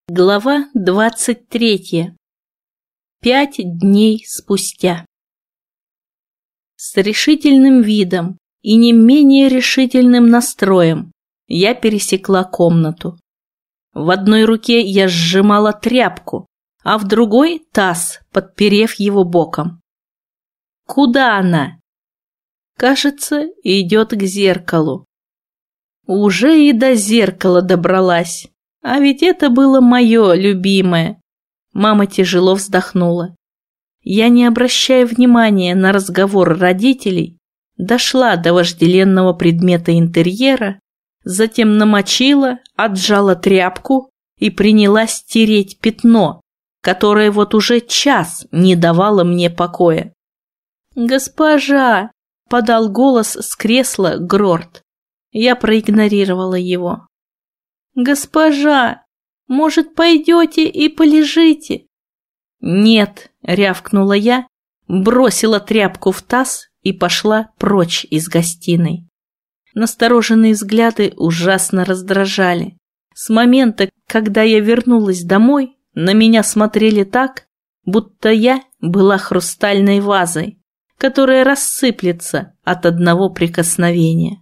Глава 23. 5 дней спустя. С решительным видом и не менее решительным настроем я пересекла комнату. В одной руке я сжимала тряпку, а в другой – таз, подперев его боком. Куда она? Кажется, идет к зеркалу. Уже и до зеркала добралась. А ведь это было мое любимое. Мама тяжело вздохнула. Я, не обращая внимания на разговор родителей, дошла до вожделенного предмета интерьера, затем намочила, отжала тряпку и принялась тереть пятно, которое вот уже час не давало мне покоя. «Госпожа!» – подал голос с кресла Грорт. Я проигнорировала его. «Госпожа, может, пойдете и полежите?» «Нет», — рявкнула я, бросила тряпку в таз и пошла прочь из гостиной. Настороженные взгляды ужасно раздражали. С момента, когда я вернулась домой, на меня смотрели так, будто я была хрустальной вазой, которая рассыплется от одного прикосновения.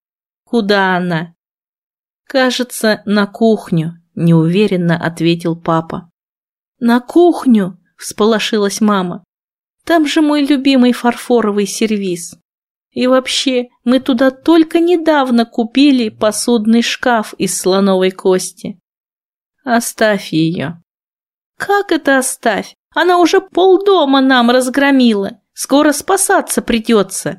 «Куда она?» «Кажется, на кухню», – неуверенно ответил папа. «На кухню?» – всполошилась мама. «Там же мой любимый фарфоровый сервиз. И вообще, мы туда только недавно купили посудный шкаф из слоновой кости». «Оставь ее». «Как это оставь? Она уже полдома нам разгромила. Скоро спасаться придется».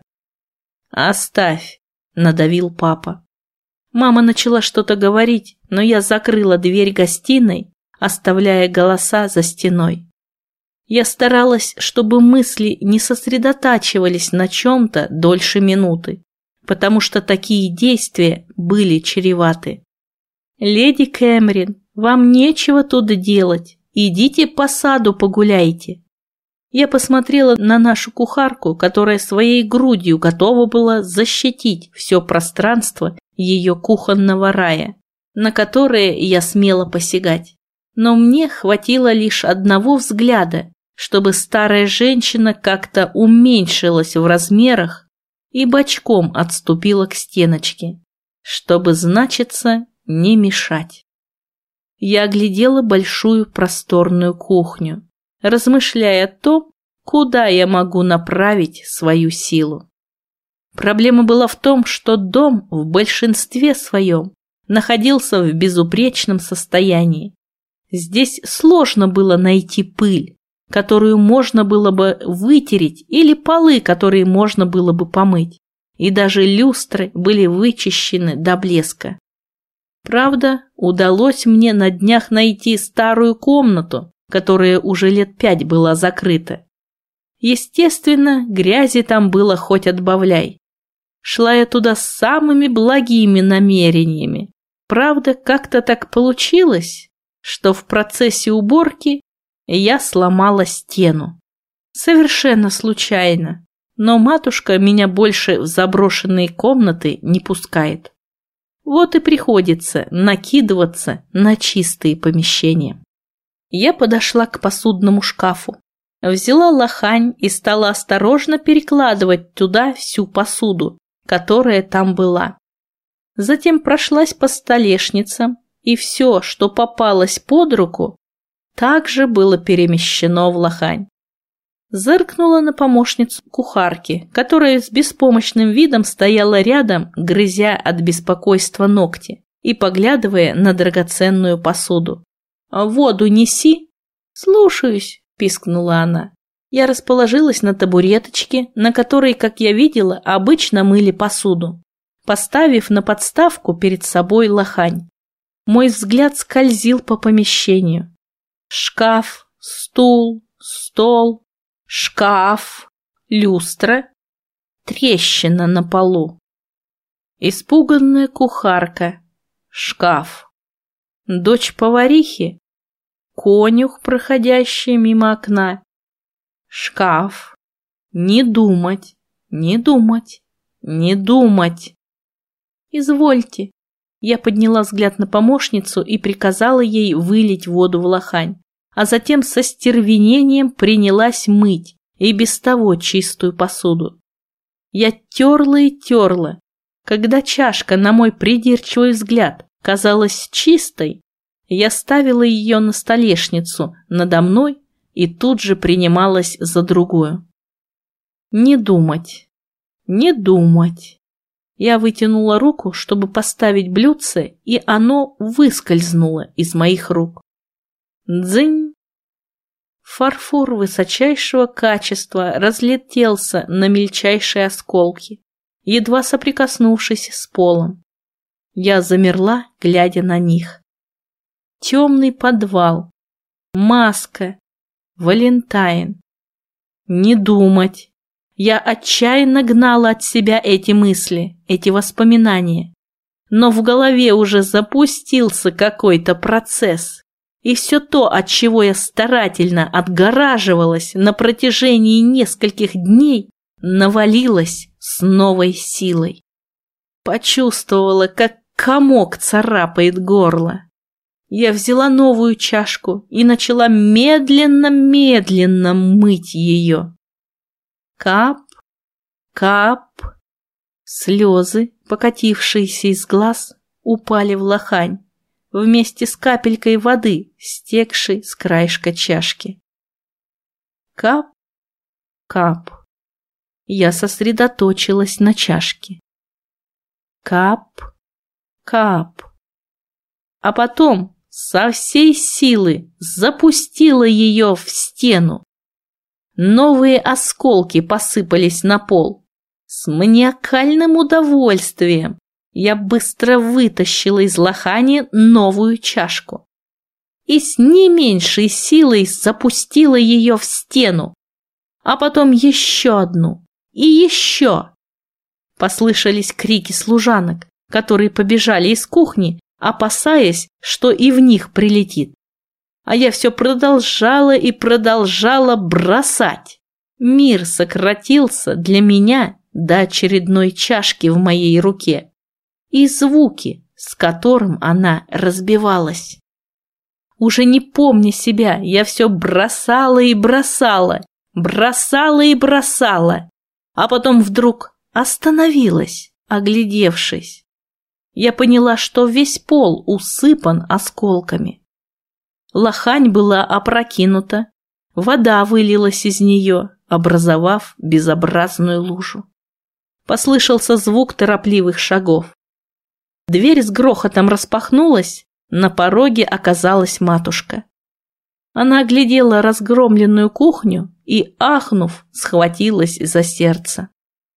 «Оставь», – надавил папа. Мама начала что-то говорить, но я закрыла дверь гостиной, оставляя голоса за стеной. Я старалась, чтобы мысли не сосредотачивались на чем-то дольше минуты, потому что такие действия были чреваты. «Леди Кэмерин, вам нечего тут делать, идите по саду погуляйте». Я посмотрела на нашу кухарку, которая своей грудью готова была защитить все пространство ее кухонного рая, на которое я смела посягать. Но мне хватило лишь одного взгляда, чтобы старая женщина как-то уменьшилась в размерах и бочком отступила к стеночке, чтобы, значится, не мешать. Я оглядела большую просторную кухню, размышляя о том, куда я могу направить свою силу. Проблема была в том, что дом в большинстве своем находился в безупречном состоянии. Здесь сложно было найти пыль, которую можно было бы вытереть, или полы, которые можно было бы помыть, и даже люстры были вычищены до блеска. Правда, удалось мне на днях найти старую комнату, которая уже лет 5 была закрыта. Естественно, грязи там было хоть отбавляй. Шла я туда с самыми благими намерениями. Правда, как-то так получилось, что в процессе уборки я сломала стену. Совершенно случайно, но матушка меня больше в заброшенные комнаты не пускает. Вот и приходится накидываться на чистые помещения. Я подошла к посудному шкафу, взяла лохань и стала осторожно перекладывать туда всю посуду, которая там была. Затем прошлась по столешницам, и все, что попалось под руку, также было перемещено в лохань. Зыркнула на помощницу кухарки, которая с беспомощным видом стояла рядом, грызя от беспокойства ногти и поглядывая на драгоценную посуду. «Воду неси!» «Слушаюсь!» – пискнула она. Я расположилась на табуреточке, на которой, как я видела, обычно мыли посуду, поставив на подставку перед собой лохань. Мой взгляд скользил по помещению. Шкаф, стул, стол, шкаф, люстра, трещина на полу. Испуганная кухарка, шкаф. Дочь поварихи, конюх, проходящий мимо окна. Шкаф. Не думать, не думать, не думать. «Извольте». Я подняла взгляд на помощницу и приказала ей вылить воду в лохань, а затем со стервенением принялась мыть и без того чистую посуду. Я терла и терла. Когда чашка, на мой придирчивый взгляд, казалась чистой, я ставила ее на столешницу надо мной и тут же принималась за другую. Не думать, не думать. Я вытянула руку, чтобы поставить блюдце, и оно выскользнуло из моих рук. Дзынь! Фарфор высочайшего качества разлетелся на мельчайшие осколки, едва соприкоснувшись с полом. Я замерла, глядя на них. Темный подвал, маска, Валентайн. Не думать. Я отчаянно гнала от себя эти мысли, эти воспоминания. Но в голове уже запустился какой-то процесс. И все то, от чего я старательно отгораживалась на протяжении нескольких дней, навалилось с новой силой. Почувствовала, как комок царапает горло. Я взяла новую чашку и начала медленно-медленно мыть ее. Кап, кап. Слезы, покатившиеся из глаз, упали в лохань вместе с капелькой воды, стекшей с краешка чашки. Кап, кап. Я сосредоточилась на чашке. Кап, кап. А потом со всей силы запустила ее в стену. Новые осколки посыпались на пол. С маниакальным удовольствием я быстро вытащила из лохани новую чашку и с не меньшей силой запустила ее в стену, а потом еще одну и еще. Послышались крики служанок, которые побежали из кухни, опасаясь, что и в них прилетит. А я все продолжала и продолжала бросать. Мир сократился для меня до очередной чашки в моей руке и звуки, с которым она разбивалась. Уже не помня себя, я все бросала и бросала, бросала и бросала, а потом вдруг остановилась, оглядевшись. Я поняла, что весь пол усыпан осколками. Лохань была опрокинута, вода вылилась из нее, образовав безобразную лужу. Послышался звук торопливых шагов. Дверь с грохотом распахнулась, на пороге оказалась матушка. Она оглядела разгромленную кухню и, ахнув, схватилась за сердце.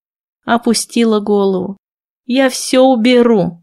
Опустила голову. «Я все уберу».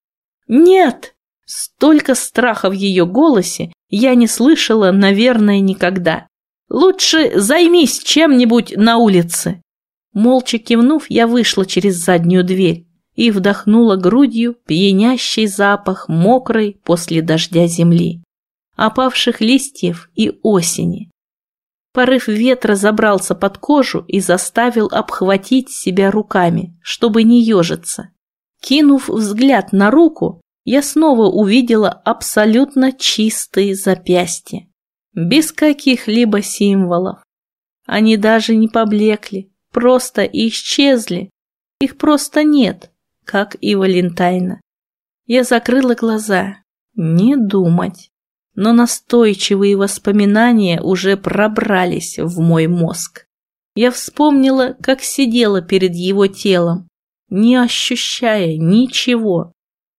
«Нет!» Столько страха в ее голосе я не слышала, наверное, никогда. «Лучше займись чем-нибудь на улице». Молча кивнув, я вышла через заднюю дверь и вдохнула грудью пьянящий запах мокрой после дождя земли, опавших листьев и осени. Порыв ветра забрался под кожу и заставил обхватить себя руками, чтобы не ежиться. Кинув взгляд на руку, я снова увидела абсолютно чистые запястья, без каких-либо символов. Они даже не поблекли, просто исчезли. Их просто нет, как и Валентайна. Я закрыла глаза. Не думать. Но настойчивые воспоминания уже пробрались в мой мозг. Я вспомнила, как сидела перед его телом, не ощущая ничего.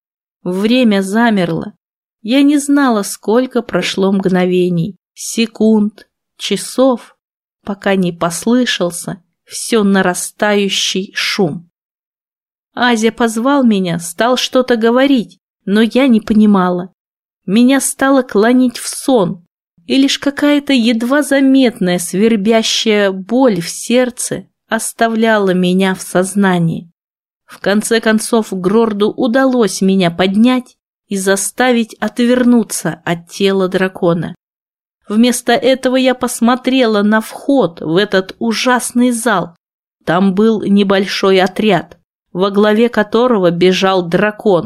Время замерло. Я не знала, сколько прошло мгновений, секунд, часов, пока не послышался все нарастающий шум. Азя позвал меня, стал что-то говорить, но я не понимала. Меня стало клонить в сон, и лишь какая-то едва заметная свербящая боль в сердце оставляла меня в сознании. В конце концов Грорду удалось меня поднять и заставить отвернуться от тела дракона. Вместо этого я посмотрела на вход в этот ужасный зал. Там был небольшой отряд, во главе которого бежал дракон,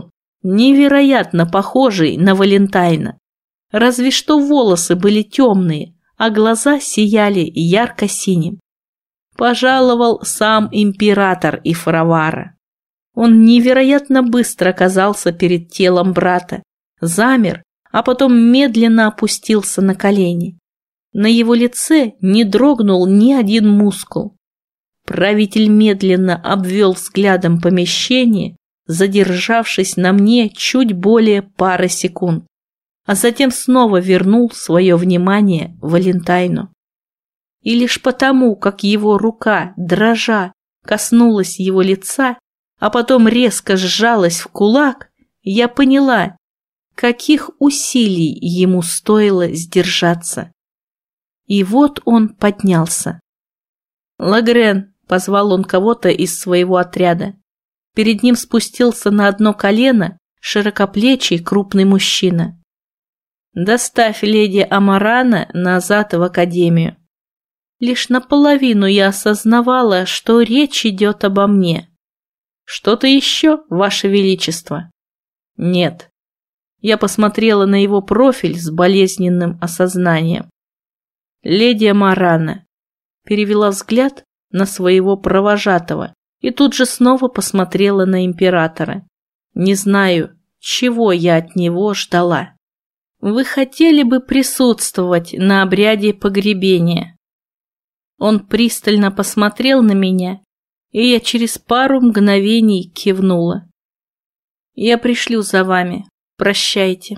невероятно похожий на Валентайна. Разве что волосы были темные, а глаза сияли ярко-синим. Пожаловал сам император Ифравара. Он невероятно быстро оказался перед телом брата, замер, а потом медленно опустился на колени. На его лице не дрогнул ни один мускул. Правитель медленно обвел взглядом помещение, задержавшись на мне чуть более пары секунд, а затем снова вернул свое внимание Валентайну. И лишь потому, как его рука, дрожа, коснулась его лица, а потом резко сжалась в кулак, я поняла, каких усилий ему стоило сдержаться. И вот он поднялся. «Лагрен», — позвал он кого-то из своего отряда. Перед ним спустился на одно колено широкоплечий крупный мужчина. «Доставь леди Амарана назад в академию». Лишь наполовину я осознавала, что речь идет обо мне. «Что-то еще, Ваше Величество?» «Нет». Я посмотрела на его профиль с болезненным осознанием. «Леди Амарана», перевела взгляд на своего провожатого и тут же снова посмотрела на императора. Не знаю, чего я от него ждала. «Вы хотели бы присутствовать на обряде погребения?» Он пристально посмотрел на меня, и я через пару мгновений кивнула. «Я пришлю за вами. Прощайте».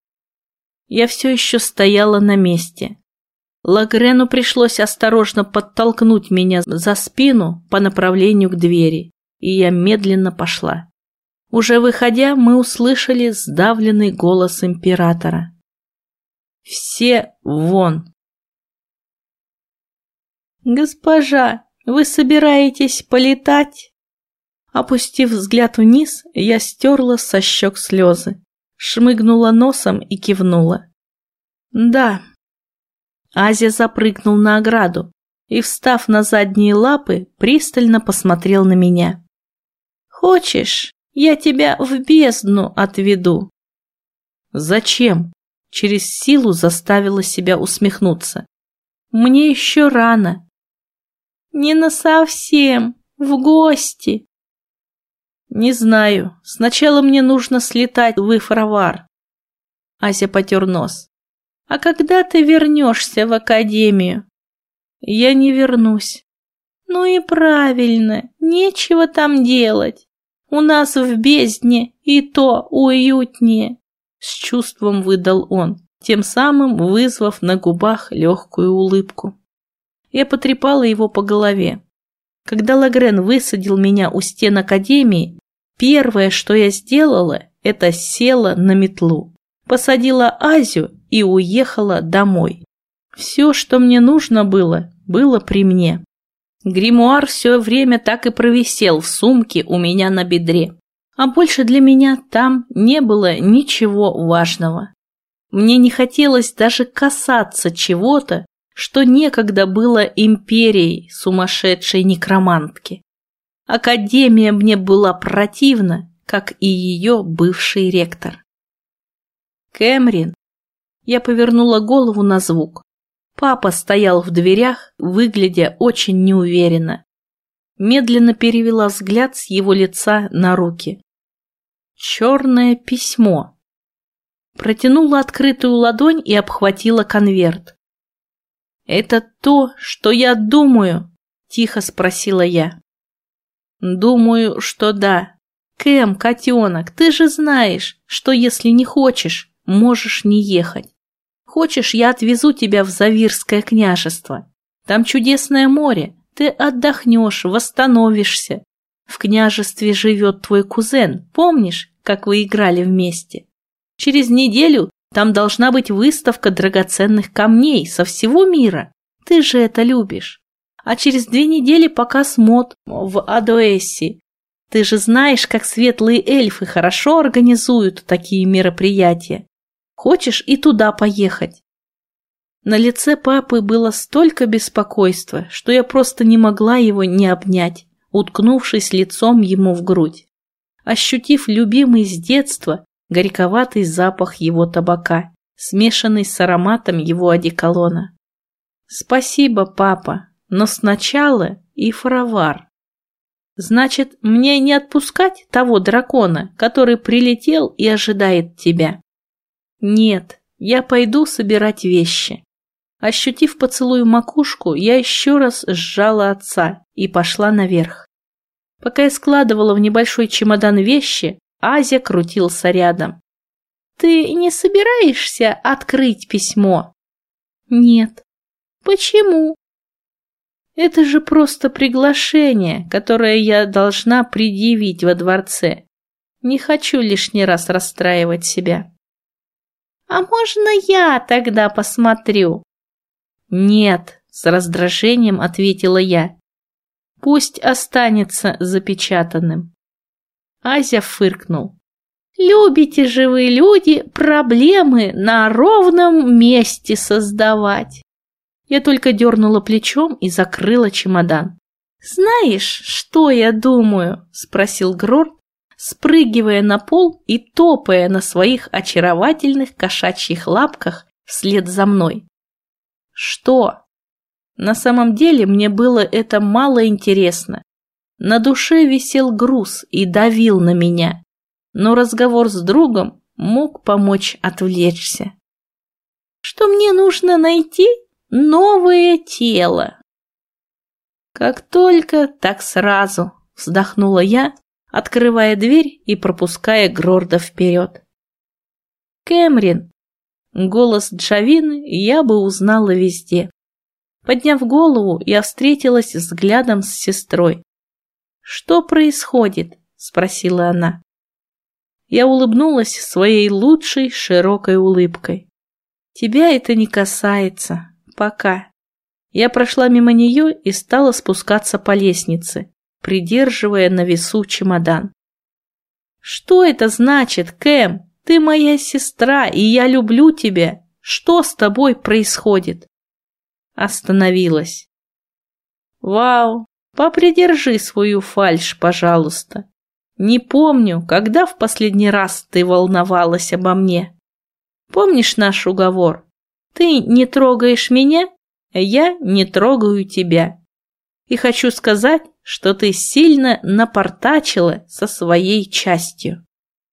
Я все еще стояла на месте. Лагрену пришлось осторожно подтолкнуть меня за спину по направлению к двери, и я медленно пошла. Уже выходя, мы услышали сдавленный голос императора. «Все вон!» «Госпожа, вы собираетесь полетать?» Опустив взгляд вниз, я стерла со щек слезы, шмыгнула носом и кивнула. «Да». Азия запрыгнул на ограду и, встав на задние лапы, пристально посмотрел на меня. «Хочешь, я тебя в бездну отведу?» «Зачем?» Через силу заставила себя усмехнуться. «Мне еще рано». «Не насовсем, в гости». «Не знаю, сначала мне нужно слетать в Ифравар». Ася потер нос. «А когда ты вернешься в академию?» «Я не вернусь». «Ну и правильно, нечего там делать. У нас в бездне и то уютнее», — с чувством выдал он, тем самым вызвав на губах легкую улыбку. Я потрепала его по голове. Когда Лагрен высадил меня у стен академии, первое, что я сделала, это села на метлу, посадила Азию и уехала домой. Все, что мне нужно было при мне. Гримуар все время так и провисел в сумке у меня на бедре, а больше для меня там не было ничего важного. Мне не хотелось даже касаться чего-то, что некогда было империей сумасшедшей некромантки. Академия мне была противна, как и ее бывший ректор. «Кэмрин!» Я повернула голову на звук. Папа стоял в дверях, выглядя очень неуверенно. Медленно перевела взгляд с его лица на руки. «Черное письмо». Протянула открытую ладонь и обхватила конверт. «Это то, что я думаю?» – тихо спросила я. «Думаю, что да. Кэм, котенок, ты же знаешь, что если не хочешь, можешь не ехать. Хочешь, я отвезу тебя в Завирское княжество. Там чудесное море, ты отдохнешь, восстановишься. В княжестве живет твой кузен, помнишь, как вы играли вместе? Через неделю там должна быть выставка драгоценных камней со всего мира. Ты же это любишь. А через 2 недели показ мод в Адоэсси. Ты же знаешь, как светлые эльфы хорошо организуют такие мероприятия. Хочешь и туда поехать?» На лице папы было столько беспокойства, что я просто не могла его не обнять, уткнувшись лицом ему в грудь. ощутив любимый с детства горьковатый запах его табака, смешанный с ароматом его одеколона. «Спасибо, папа, но сначала и фаровар». «Значит, мне не отпускать того дракона, который прилетел и ожидает тебя?» «Нет, я пойду собирать вещи». Ощутив поцелуй в макушку, я еще раз сжала отца и пошла наверх. Пока я складывала в небольшой чемодан вещи, Азя крутился рядом. «Ты не собираешься открыть письмо?» «Нет». «Почему?» «Это же просто приглашение, которое я должна предъявить во дворце. Не хочу лишний раз расстраивать себя». «А можно я тогда посмотрю?» «Нет», — с раздражением ответила я. «Пусть останется запечатанным». Ася фыркнул. «Любите же вы, люди, проблемы на ровном месте создавать». Я только дернула плечом и закрыла чемодан. «Знаешь, что я думаю?» — спросил Грорт, спрыгивая на пол и топая на своих очаровательных кошачьих лапках вслед за мной. «Что?» На самом деле мне было это мало интересно. На душе висел груз и давил на меня, но разговор с другом мог помочь отвлечься. «Что мне нужно найти? Новое тело». «Как только, так сразу», — вздохнула я, открывая дверь и пропуская Грорда вперед. «Кэмрин». Голос Джавины я бы узнала везде. Подняв голову, я встретилась взглядом с сестрой. «Что происходит?» – спросила она. Я улыбнулась своей лучшей широкой улыбкой. «Тебя это не касается. Пока». Я прошла мимо нее и стала спускаться по лестнице, придерживая на весу чемодан. «Что это значит, Кэм? Ты моя сестра, и я люблю тебя. Что с тобой происходит?» Остановилась. «Вау, попридержи свою фальшь, пожалуйста. Не помню, когда в последний раз ты волновалась обо мне. Помнишь наш уговор? Ты не трогаешь меня, а я не трогаю тебя. И хочу сказать, что ты сильно напортачила со своей частью».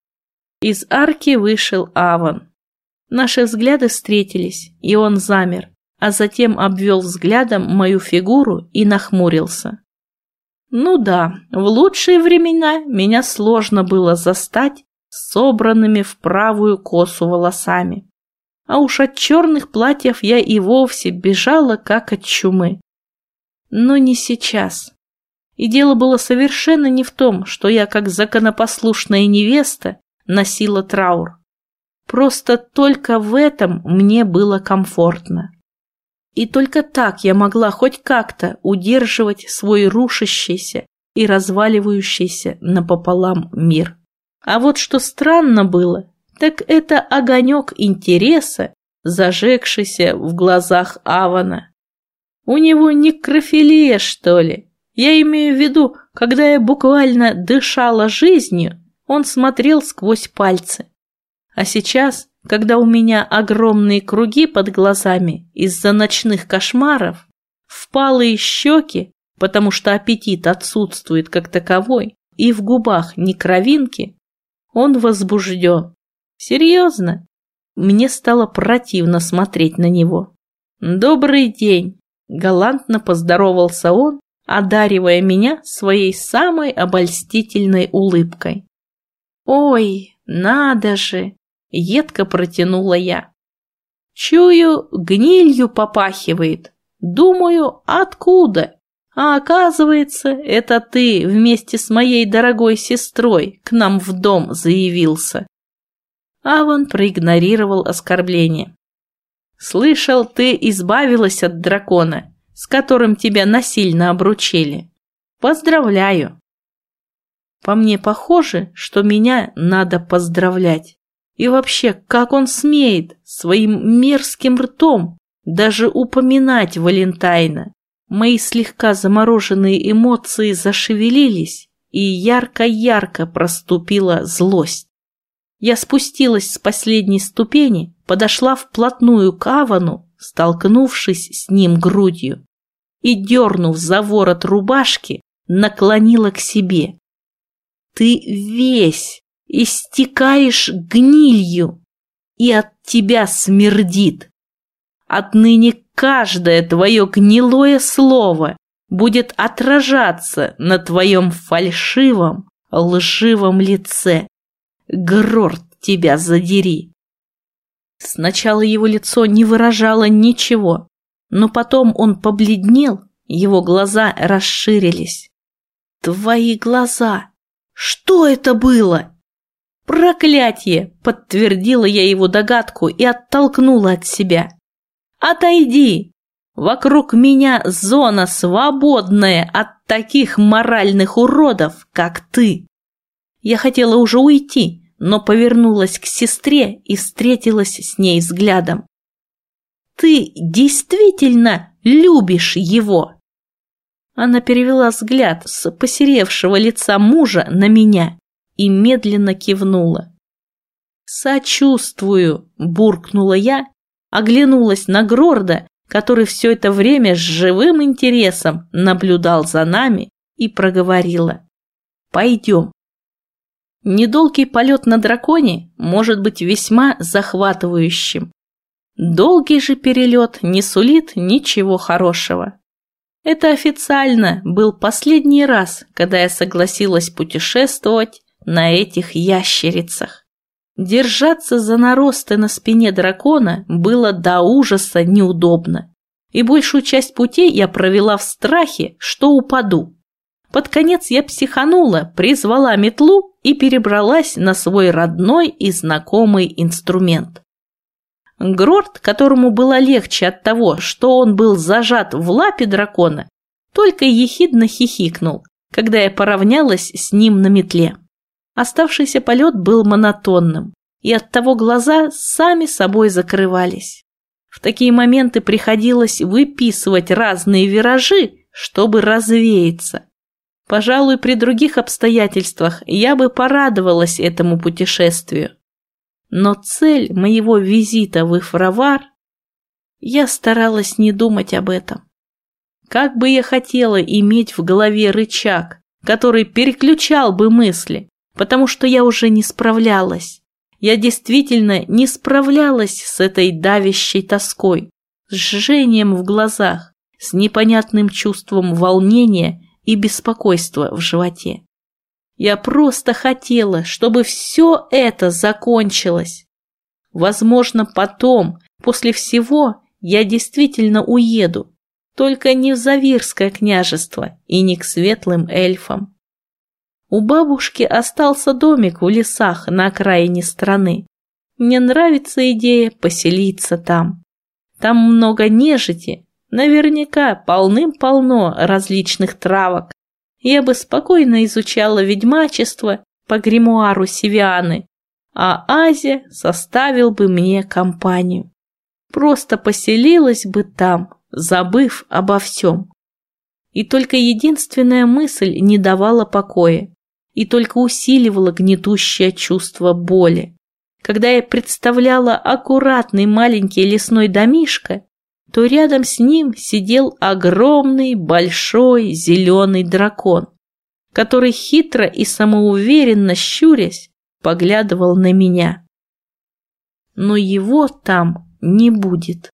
Из арки вышел Аван. Наши взгляды встретились, и он замер, а затем обвел взглядом мою фигуру и нахмурился. Ну да, в лучшие времена меня сложно было застать собранными в правую косу волосами. А уж от черных платьев я и вовсе бежала, как от чумы. Но не сейчас. И дело было совершенно не в том, что я, как законопослушная невеста, носила траур. Просто только в этом мне было комфортно. И только так я могла хоть как-то удерживать свой рушащийся и разваливающийся напополам мир. А вот что странно было, так это огонек интереса, зажегшийся в глазах Авана. У него некрофилия, что ли? Я имею в виду, когда я буквально дышала жизнью, он смотрел сквозь пальцы. А сейчас, когда у меня огромные круги под глазами из-за ночных кошмаров, впалые щеки, потому что аппетит отсутствует как таковой, и в губах ни кровинки, он возбужден. Серьезно? Мне стало противно смотреть на него. «Добрый день!» – галантно поздоровался он, одаривая меня своей самой обольстительной улыбкой. «Ой, надо же!» – едко протянула я. «Чую, гнилью попахивает. Думаю, откуда? А оказывается, это ты вместе с моей дорогой сестрой к нам в дом заявился». Аван проигнорировал оскорбление. «Слышал, ты избавилась от дракона, с которым тебя насильно обручили. Поздравляю!» По мне похоже, что меня надо поздравлять. И вообще, как он смеет своим мерзким ртом даже упоминать Валентайна? Мои слегка замороженные эмоции зашевелились, и ярко-ярко проступила злость. Я спустилась с последней ступени, подошла вплотную к Авану, столкнувшись с ним грудью, и, дернув за ворот рубашки, наклонила к себе. «Ты весь истекаешь гнилью, и от тебя смердит. Отныне каждое твое гнилое слово будет отражаться на твоем фальшивом, лживом лице. Грорт тебя задери!» Сначала его лицо не выражало ничего, но потом он побледнел, его глаза расширились. «Твои глаза! Что это было?» «Проклятие!» – подтвердила я его догадку и оттолкнула от себя. «Отойди! Вокруг меня зона свободная от таких моральных уродов, как ты!» Я хотела уже уйти, но повернулась к сестре и встретилась с ней взглядом. «Ты действительно любишь его?» Она перевела взгляд с посеревшего лица мужа на меня и медленно кивнула. «Сочувствую», – буркнула я, оглянулась на Грорда, который все это время с живым интересом наблюдал за нами, и проговорила: «Пойдем». Недолгий полет на драконе может быть весьма захватывающим. Долгий же перелет не сулит ничего хорошего. Это официально был последний раз, когда я согласилась путешествовать на этих ящерицах. Держаться за наросты на спине дракона было до ужаса неудобно, и большую часть путей я провела в страхе, что упаду. Под конец я психанула, призвала метлу и перебралась на свой родной и знакомый инструмент. Грорд, которому было легче от того, что он был зажат в лапе дракона, только ехидно хихикнул, когда я поравнялась с ним на метле. Оставшийся полет был монотонным, и оттого глаза сами собой закрывались. В такие моменты приходилось выписывать разные виражи, чтобы развеяться. Пожалуй, при других обстоятельствах я бы порадовалась этому путешествию. Но цель моего визита в Ифравар... Я старалась не думать об этом. Как бы я хотела иметь в голове рычаг, который переключал бы мысли, потому что я уже не справлялась. Я действительно не справлялась с этой давящей тоской, с жжением в глазах, с непонятным чувством волнения и беспокойства в животе. Я просто хотела, чтобы все это закончилось. Возможно, потом, после всего, я действительно уеду, только не в Завирское княжество и не к светлым эльфам. У бабушки остался домик в лесах на окраине страны. Мне нравится идея поселиться там. Там много нежити, наверняка полным-полно различных травок. Я бы спокойно изучала ведьмачество по гримуару Сивианы, а Азя составил бы мне компанию. Просто поселилась бы там, забыв обо всем. И только единственная мысль не давала покоя, и только усиливала гнетущее чувство боли. Когда я представляла аккуратный маленький лесной домишко, то рядом с ним сидел огромный, большой, зеленый дракон, который хитро и самоуверенно щурясь поглядывал на меня. Но его там не будет.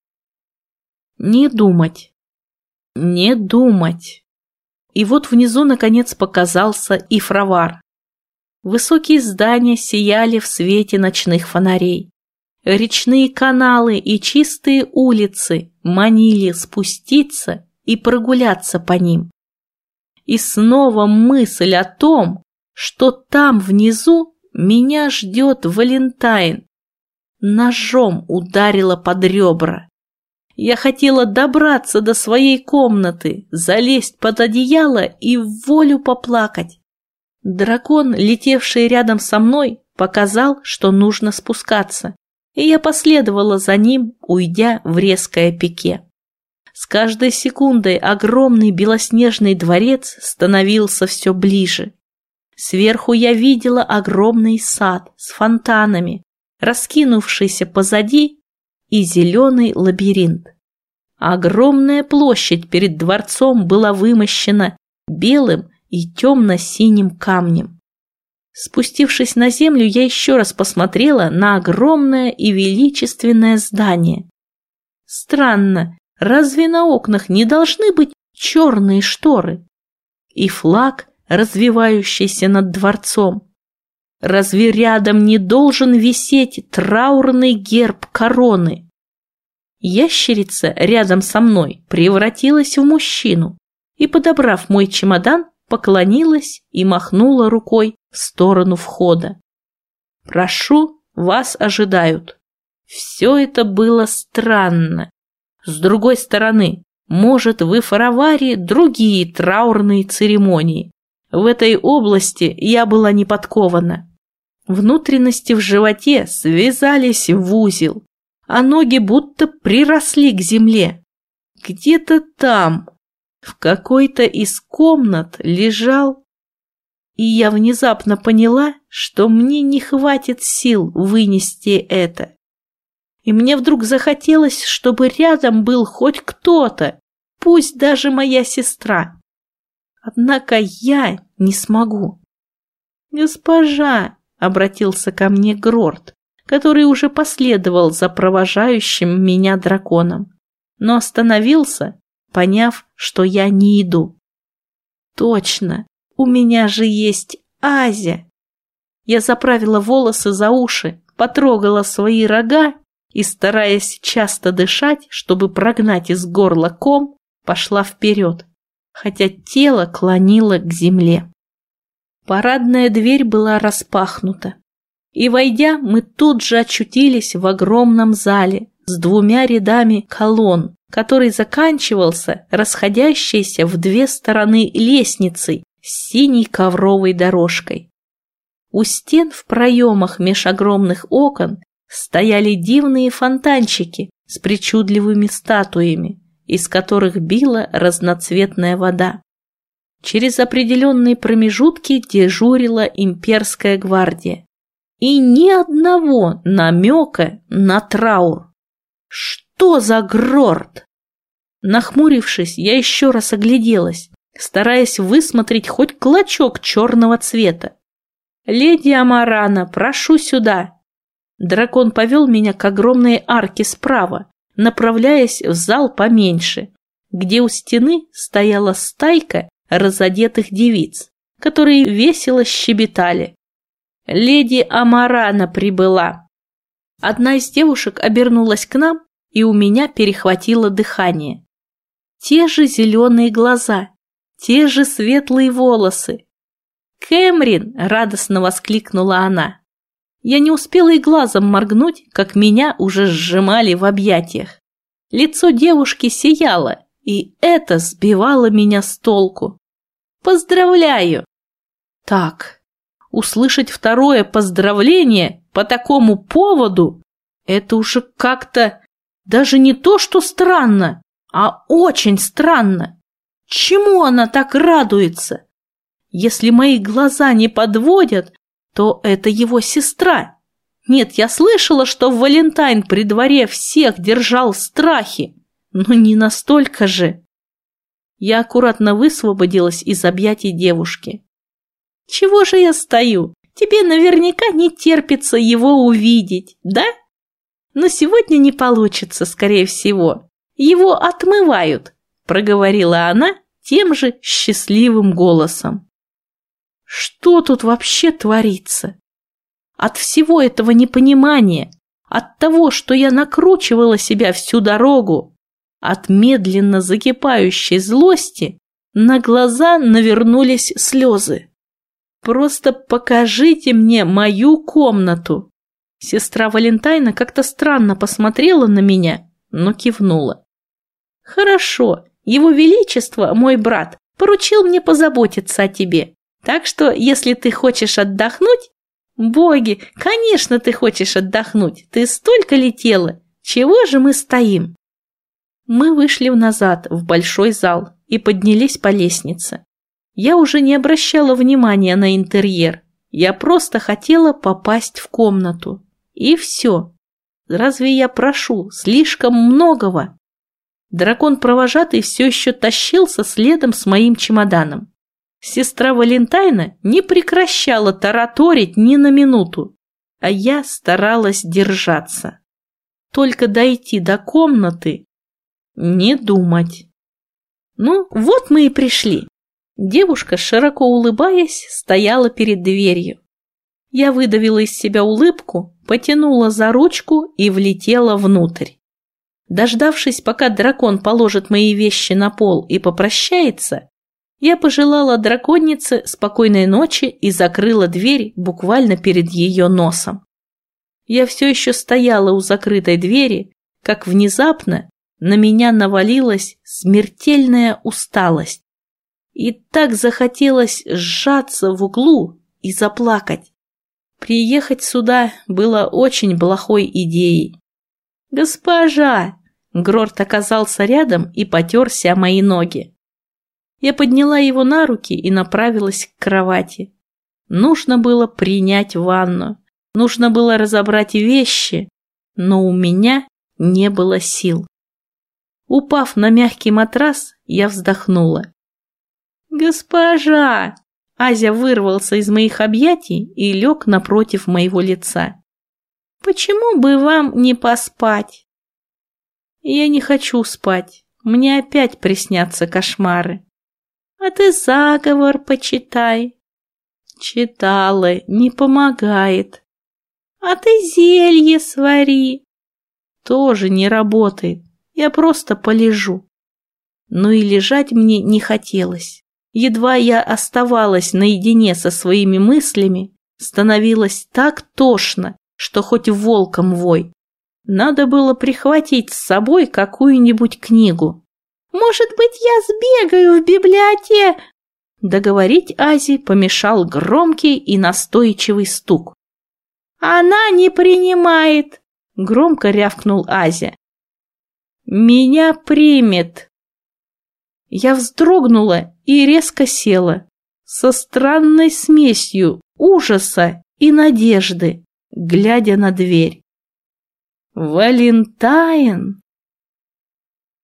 Не думать. Не думать. И вот внизу наконец показался Ифравар. Высокие здания сияли в свете ночных фонарей. Речные каналы и чистые улицы манили спуститься и прогуляться по ним. И снова мысль о том, что там внизу меня ждет Валентайн, ножом ударила под ребра. Я хотела добраться до своей комнаты, залезть под одеяло и в волю поплакать. Дракон, летевший рядом со мной, показал, что нужно спускаться, и я последовала за ним, уйдя в резкое пике. С каждой секундой огромный белоснежный дворец становился все ближе. Сверху я видела огромный сад с фонтанами, раскинувшийся позади, и зеленый лабиринт. Огромная площадь перед дворцом была вымощена белым и темно-синим камнем. Спустившись на землю, я еще раз посмотрела на огромное и величественное здание. Странно, разве на окнах не должны быть черные шторы? И флаг, развивающийся над дворцом. Разве рядом не должен висеть траурный герб короны? Ящерица рядом со мной превратилась в мужчину и, подобрав мой чемодан, поклонилась и махнула рукой в сторону входа. «Прошу, вас ожидают». Все это было странно. С другой стороны, может, в Ифараваре другие траурные церемонии. В этой области я была не подкована. Внутренности в животе связались в узел, а ноги будто приросли к земле. Где-то там, в какой-то из комнат лежал... И я внезапно поняла, что мне не хватит сил вынести это. И мне вдруг захотелось, чтобы рядом был хоть кто-то, пусть даже моя сестра. Однако я не смогу. «Госпожа», — обратился ко мне Грорт, который уже последовал за провожающим меня драконом, но остановился, поняв, что я не иду. «Точно, у меня же есть Азя». Я заправила волосы за уши, потрогала свои рога и, стараясь часто дышать, чтобы прогнать из горла ком, пошла вперед, хотя тело клонило к земле. Парадная дверь была распахнута, и, войдя, мы тут же очутились в огромном зале с 2 рядами колонн, который заканчивался расходящейся в 2 стороны лестницей с синей ковровой дорожкой. У стен в проемах меж огромных окон стояли дивные фонтанчики с причудливыми статуями, из которых била разноцветная вода. Через определенные промежутки дежурила имперская гвардия. И ни одного намека на траур. Что за Грорт? Нахмурившись, я еще раз огляделась, стараясь высмотреть хоть клочок черного цвета. «Леди Амарана, прошу сюда!» Дракон повел меня к огромной арке справа, направляясь в зал поменьше, где у стены стояла стайка разодетых девиц, которые весело щебетали. «Леди Амарана прибыла!» Одна из девушек обернулась к нам, и у меня перехватило дыхание. Те же зеленые глаза, те же светлые волосы. «Кэмрин!» – радостно воскликнула она. Я не успела и глазом моргнуть, как меня уже сжимали в объятиях. Лицо девушки сияло, и это сбивало меня с толку. «Поздравляю!» Так, услышать второе поздравление по такому поводу – это уже как-то даже не то, что странно, а очень странно. Чему она так радуется? Если мои глаза не подводят, то это его сестра. Нет, я слышала, что Валентайн при дворе всех держал в страхе, но не настолько же. Я аккуратно высвободилась из объятий девушки. «Чего же я стою? Тебе наверняка не терпится его увидеть, да? Но сегодня не получится, скорее всего. Его отмывают», – проговорила она тем же счастливым голосом. Что тут вообще творится? От всего этого непонимания, от того, что я накручивала себя всю дорогу, от медленно закипающей злости, на глаза навернулись слезы. «Просто покажите мне мою комнату!» Сестра Валентайна как-то странно посмотрела на меня, но кивнула. «Хорошо, его величество, мой брат, поручил мне позаботиться о тебе. Так что, если ты хочешь отдохнуть... Боги, конечно, ты хочешь отдохнуть. Ты столько летела. Чего же мы стоим?» Мы вышли назад в большой зал и поднялись по лестнице. Я уже не обращала внимания на интерьер. Я просто хотела попасть в комнату. И все. Разве я прошу слишком многого? Дракон-провожатый все еще тащился следом с моим чемоданом. Сестра Валентайна не прекращала тараторить ни на минуту, а я старалась держаться. Только дойти до комнаты, не думать. Ну, вот мы и пришли. Девушка, широко улыбаясь, стояла перед дверью. Я выдавила из себя улыбку, потянула за ручку и влетела внутрь. Дождавшись, пока дракон положит мои вещи на пол и попрощается, я пожелала драконице спокойной ночи и закрыла дверь буквально перед ее носом. Я все еще стояла у закрытой двери, как внезапно на меня навалилась смертельная усталость. И так захотелось сжаться в углу и заплакать. Приехать сюда было очень плохой идеей. «Госпожа!» Грорт оказался рядом и потерся о мои ноги. Я подняла его на руки и направилась к кровати. Нужно было принять ванну. Нужно было разобрать вещи, но у меня не было сил. Упав на мягкий матрас, я вздохнула. «Госпожа!» Азя вырвался из моих объятий и лег напротив моего лица. «Почему бы вам не поспать?» «Я не хочу спать. Мне опять приснятся кошмары». «А ты заговор почитай». «Читала, не помогает». «А ты зелье свари». «Тоже не работает. Я просто полежу». Но и лежать мне не хотелось. Едва я оставалась наедине со своими мыслями, становилось так тошно, что хоть волком вой. Надо было прихватить с собой какую-нибудь книгу. «Может быть, я сбегаю в библиотеку?» Договорить Азе помешал громкий и настойчивый стук. «Она не принимает!» – громко рявкнул Азя. «Меня примет!» Я вздрогнула и резко села, со странной смесью ужаса и надежды, глядя на дверь. «Валентайн!»